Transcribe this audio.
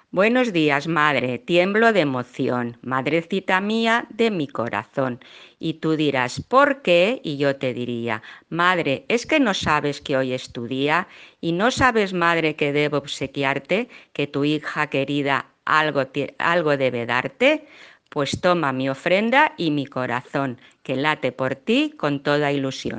Buenos días, madre. Tiemblo de emoción, madrecita mía de mi corazón. Y tú dirás, ¿por qué? Y yo te diría, madre, ¿es que no sabes que hoy es tu día? ¿Y no sabes, madre, que debo obsequiarte, que tu hija querida algo debe darte? Pues toma mi ofrenda y mi corazón, que late por ti con toda ilusión.